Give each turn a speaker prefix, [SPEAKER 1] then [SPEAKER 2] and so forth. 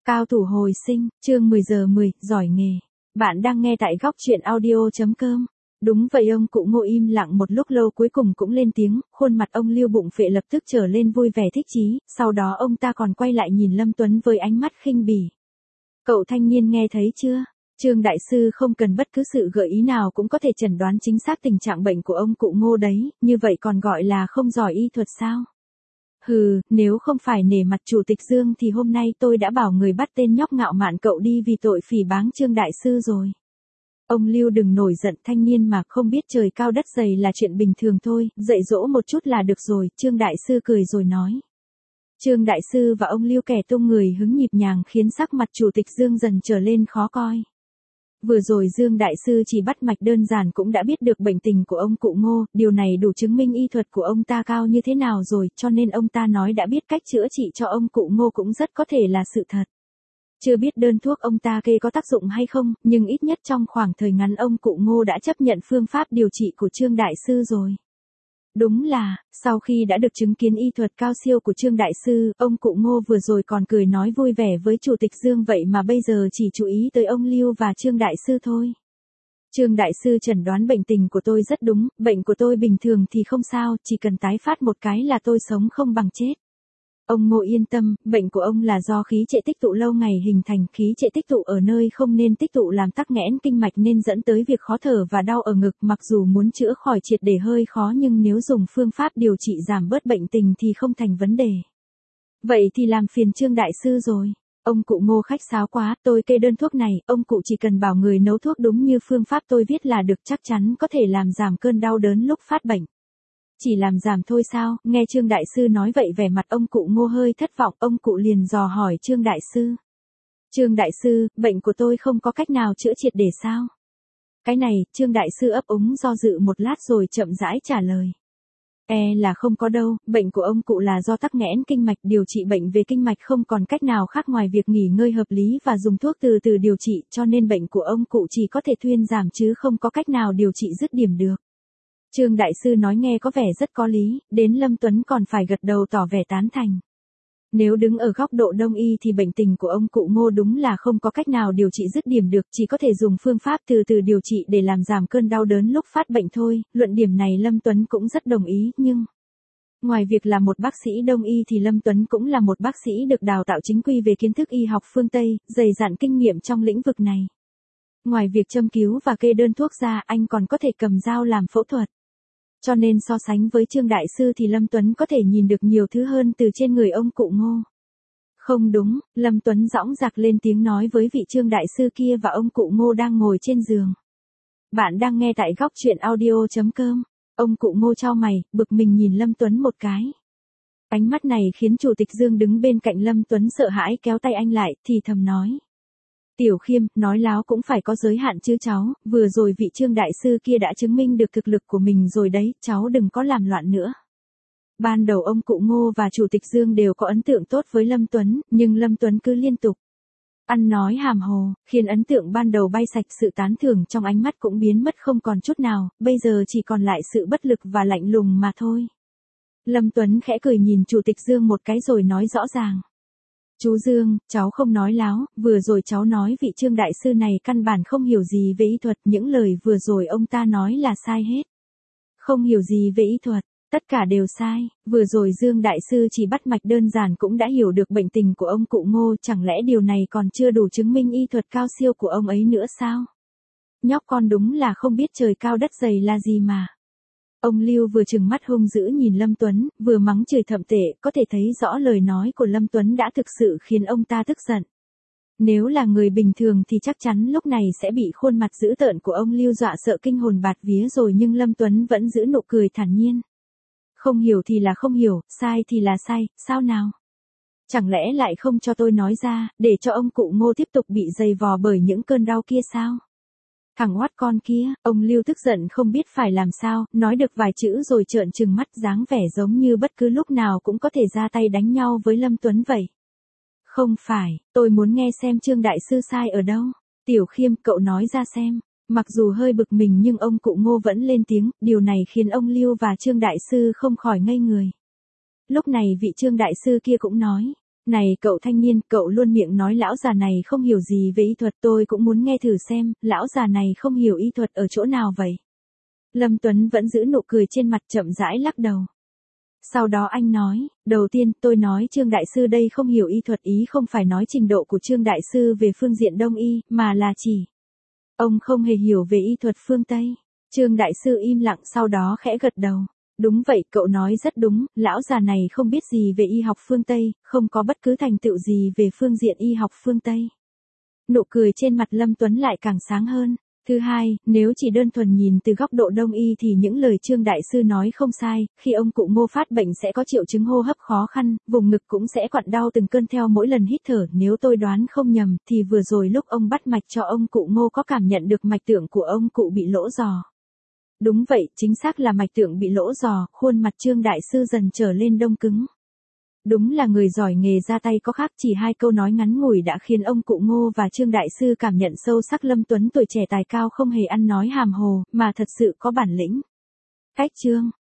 [SPEAKER 1] Cao thủ hồi sinh, chương 10 giờ 10, giỏi nghề. Bạn đang nghe tại góc chuyện audio.com. Đúng vậy, ông cụ Ngô im lặng một lúc lâu cuối cùng cũng lên tiếng, khuôn mặt ông Lưu bụng phệ lập tức trở lên vui vẻ thích chí, sau đó ông ta còn quay lại nhìn Lâm Tuấn với ánh mắt khinh bỉ. Cậu thanh niên nghe thấy chưa? Trương đại sư không cần bất cứ sự gợi ý nào cũng có thể chẩn đoán chính xác tình trạng bệnh của ông cụ Ngô đấy, như vậy còn gọi là không giỏi y thuật sao? Hừ, nếu không phải nể mặt chủ tịch Dương thì hôm nay tôi đã bảo người bắt tên nhóc ngạo mạn cậu đi vì tội phỉ báng Trương đại sư rồi. Ông Lưu đừng nổi giận, thanh niên mà không biết trời cao đất dày là chuyện bình thường thôi, dạy dỗ một chút là được rồi, Trương đại sư cười rồi nói. Trương đại sư và ông Lưu kẻ tung người hứng nhịp nhàng khiến sắc mặt chủ tịch Dương dần trở lên khó coi. Vừa rồi Dương đại sư chỉ bắt mạch đơn giản cũng đã biết được bệnh tình của ông cụ Ngô, điều này đủ chứng minh y thuật của ông ta cao như thế nào rồi, cho nên ông ta nói đã biết cách chữa trị cho ông cụ Ngô cũng rất có thể là sự thật. Chưa biết đơn thuốc ông ta kê có tác dụng hay không, nhưng ít nhất trong khoảng thời ngắn ông cụ Ngô đã chấp nhận phương pháp điều trị của Trương đại sư rồi. Đúng là, sau khi đã được chứng kiến y thuật cao siêu của Trương đại sư, ông cụ Ngô vừa rồi còn cười nói vui vẻ với chủ tịch Dương vậy mà bây giờ chỉ chú ý tới ông Lưu và Trương đại sư thôi. Trương đại sư chẩn đoán bệnh tình của tôi rất đúng, bệnh của tôi bình thường thì không sao, chỉ cần tái phát một cái là tôi sống không bằng chết. Ông Ngô yên tâm, bệnh của ông là do khí trệ tích tụ lâu ngày hình thành, khí trệ tích tụ ở nơi không nên tích tụ làm tắc nghẽn kinh mạch nên dẫn tới việc khó thở và đau ở ngực, mặc dù muốn chữa khỏi triệt để hơi khó nhưng nếu dùng phương pháp điều trị giảm bớt bệnh tình thì không thành vấn đề. Vậy thì làm phiền Trương đại sư rồi. Ông cụ Ngô khách sáo quá, tôi kê đơn thuốc này, ông cụ chỉ cần bảo người nấu thuốc đúng như phương pháp tôi viết là được, chắc chắn có thể làm giảm cơn đau đớn lúc phát bệnh. Chỉ làm giảm thôi sao? Nghe Trương đại sư nói vậy vẻ mặt ông cụ Ngô hơi thất vọng, ông cụ liền dò hỏi Trương đại sư. Trương đại sư, bệnh của tôi không có cách nào chữa triệt để sao? Cái này, Trương đại sư ấp úng do dự một lát rồi chậm rãi trả lời. Là không có đâu, bệnh của ông cụ là do tắc nghẽn kinh mạch, điều trị bệnh về kinh mạch không còn cách nào khác ngoài việc nghỉ ngơi hợp lý và dùng thuốc từ từ điều trị, cho nên bệnh của ông cụ chỉ có thể thuyên giảm chứ không có cách nào điều trị dứt điểm được. Trương đại sư nói nghe có vẻ rất có lý, đến Lâm Tuấn còn phải gật đầu tỏ vẻ tán thành. Nếu đứng ở góc độ đông y thì bệnh tình của ông cụ Ngô đúng là không có cách nào điều trị dứt điểm được, chỉ có thể dùng phương pháp từ từ điều trị để làm giảm cơn đau đớn lúc phát bệnh thôi, luận điểm này Lâm Tuấn cũng rất đồng ý, nhưng ngoài việc là một bác sĩ đông y thì Lâm Tuấn cũng là một bác sĩ được đào tạo chính quy về kiến thức y học phương Tây, dày dặn kinh nghiệm trong lĩnh vực này. Ngoài việc châm cứu và kê đơn thuốc ra, anh còn có thể cầm dao làm phẫu thuật. Cho nên so sánh với Trương đại sư thì Lâm Tuấn có thể nhìn được nhiều thứ hơn từ trên người ông cụ Ngô. Không đúng, Lâm Tuấn dõng dạc lên tiếng nói với vị Trương đại sư kia và ông cụ Ngô đang ngồi trên giường. Bạn đang nghe tại góc chuyện audio.com. Ông cụ Ngô chau mày, bực mình nhìn Lâm Tuấn một cái. Ánh mắt này khiến chủ tịch Dương đứng bên cạnh Lâm Tuấn sợ hãi kéo tay anh lại, thì thầm nói. Tiểu Khiêm, nói láo cũng phải có giới hạn chứ cháu, vừa rồi vị Trương đại sư kia đã chứng minh được thực lực của mình rồi đấy, cháu đừng có làm loạn nữa. Ban đầu ông cụ Ngô và chủ tịch Dương đều có ấn tượng tốt với Lâm Tuấn, nhưng Lâm Tuấn cứ liên tục ăn nói hàm hồ, khiến ấn tượng ban đầu bay sạch, sự tán thưởng trong ánh mắt cũng biến mất không còn chút nào, bây giờ chỉ còn lại sự bất lực và lạnh lùng mà thôi. Lâm Tuấn khẽ cười nhìn chủ tịch Dương một cái rồi nói rõ ràng. Chú Dương, cháu không nói láo, vừa rồi cháu nói vị Trương đại sư này căn bản không hiểu gì về y thuật, những lời vừa rồi ông ta nói là sai hết. Không hiểu gì về y thuật, tất cả đều sai, vừa rồi Dương đại sư chỉ bắt mạch đơn giản cũng đã hiểu được bệnh tình của ông cụ Ngô, chẳng lẽ điều này còn chưa đủ chứng minh y thuật cao siêu của ông ấy nữa sao? Nhóc con đúng là không biết trời cao đất dày là gì mà. Ông Lưu vừa trừng mắt hung dữ nhìn Lâm Tuấn, vừa mắng chửi thậm tệ, có thể thấy rõ lời nói của Lâm Tuấn đã thực sự khiến ông ta tức giận. Nếu là người bình thường thì chắc chắn lúc này sẽ bị khuôn mặt dữ tợn của ông Lưu dọa sợ kinh hồn bạt vía rồi, nhưng Lâm Tuấn vẫn giữ nụ cười thản nhiên. Không hiểu thì là không hiểu, sai thì là sai, sao nào? Chẳng lẽ lại không cho tôi nói ra, để cho ông cụ Ngô tiếp tục bị dày vò bởi những cơn đau kia sao? Thằng oát con kia, ông Lưu tức giận không biết phải làm sao, nói được vài chữ rồi trợn trừng mắt, dáng vẻ giống như bất cứ lúc nào cũng có thể ra tay đánh nhau với Lâm Tuấn vậy. Không phải, tôi muốn nghe xem Trương đại sư sai ở đâu. Tiểu Khiêm, cậu nói ra xem. Mặc dù hơi bực mình nhưng ông cụ Ngô vẫn lên tiếng, điều này khiến ông Lưu và Trương đại sư không khỏi ngây người. Lúc này vị Trương đại sư kia cũng nói. Này cậu thanh niên, cậu luôn miệng nói lão già này không hiểu gì về y thuật, tôi cũng muốn nghe thử xem, lão già này không hiểu y thuật ở chỗ nào vậy? Lâm Tuấn vẫn giữ nụ cười trên mặt, chậm rãi lắc đầu. Sau đó anh nói, đầu tiên tôi nói Trương Đại Sư đây không hiểu y thuật, ý không phải nói trình độ của Trương Đại Sư về phương diện Đông y, mà là chỉ ông không hề hiểu về y thuật phương Tây. Trương Đại Sư im lặng, sau đó khẽ gật đầu. Đúng vậy, cậu nói rất đúng, lão già này không biết gì về y học phương Tây, không có bất cứ thành tựu gì về phương diện y học phương Tây. Nụ cười trên mặt Lâm Tuấn lại càng sáng hơn. Thứ hai, nếu chỉ đơn thuần nhìn từ góc độ Đông y thì những lời Trương Đại Sư nói không sai, khi ông cụ Ngô phát bệnh sẽ có triệu chứng hô hấp khó khăn, vùng ngực cũng sẽ quặn đau từng cơn theo mỗi lần hít thở, nếu tôi đoán không nhầm thì vừa rồi lúc ông bắt mạch cho ông cụ Ngô có cảm nhận được mạch tượng của ông cụ bị lỗ giò. Đúng vậy, chính xác là mạch tượng bị lỗ giò, khuôn mặt Trương Đại Sư dần trở lên đông cứng. Đúng là người giỏi nghề ra tay có khác, chỉ 2 câu nói ngắn ngủi đã khiến ông cụ Ngô và Trương Đại Sư cảm nhận sâu sắc Lâm Tuấn tuổi trẻ tài cao không hề ăn nói hàm hồ, mà thật sự có bản lĩnh. Cách Trương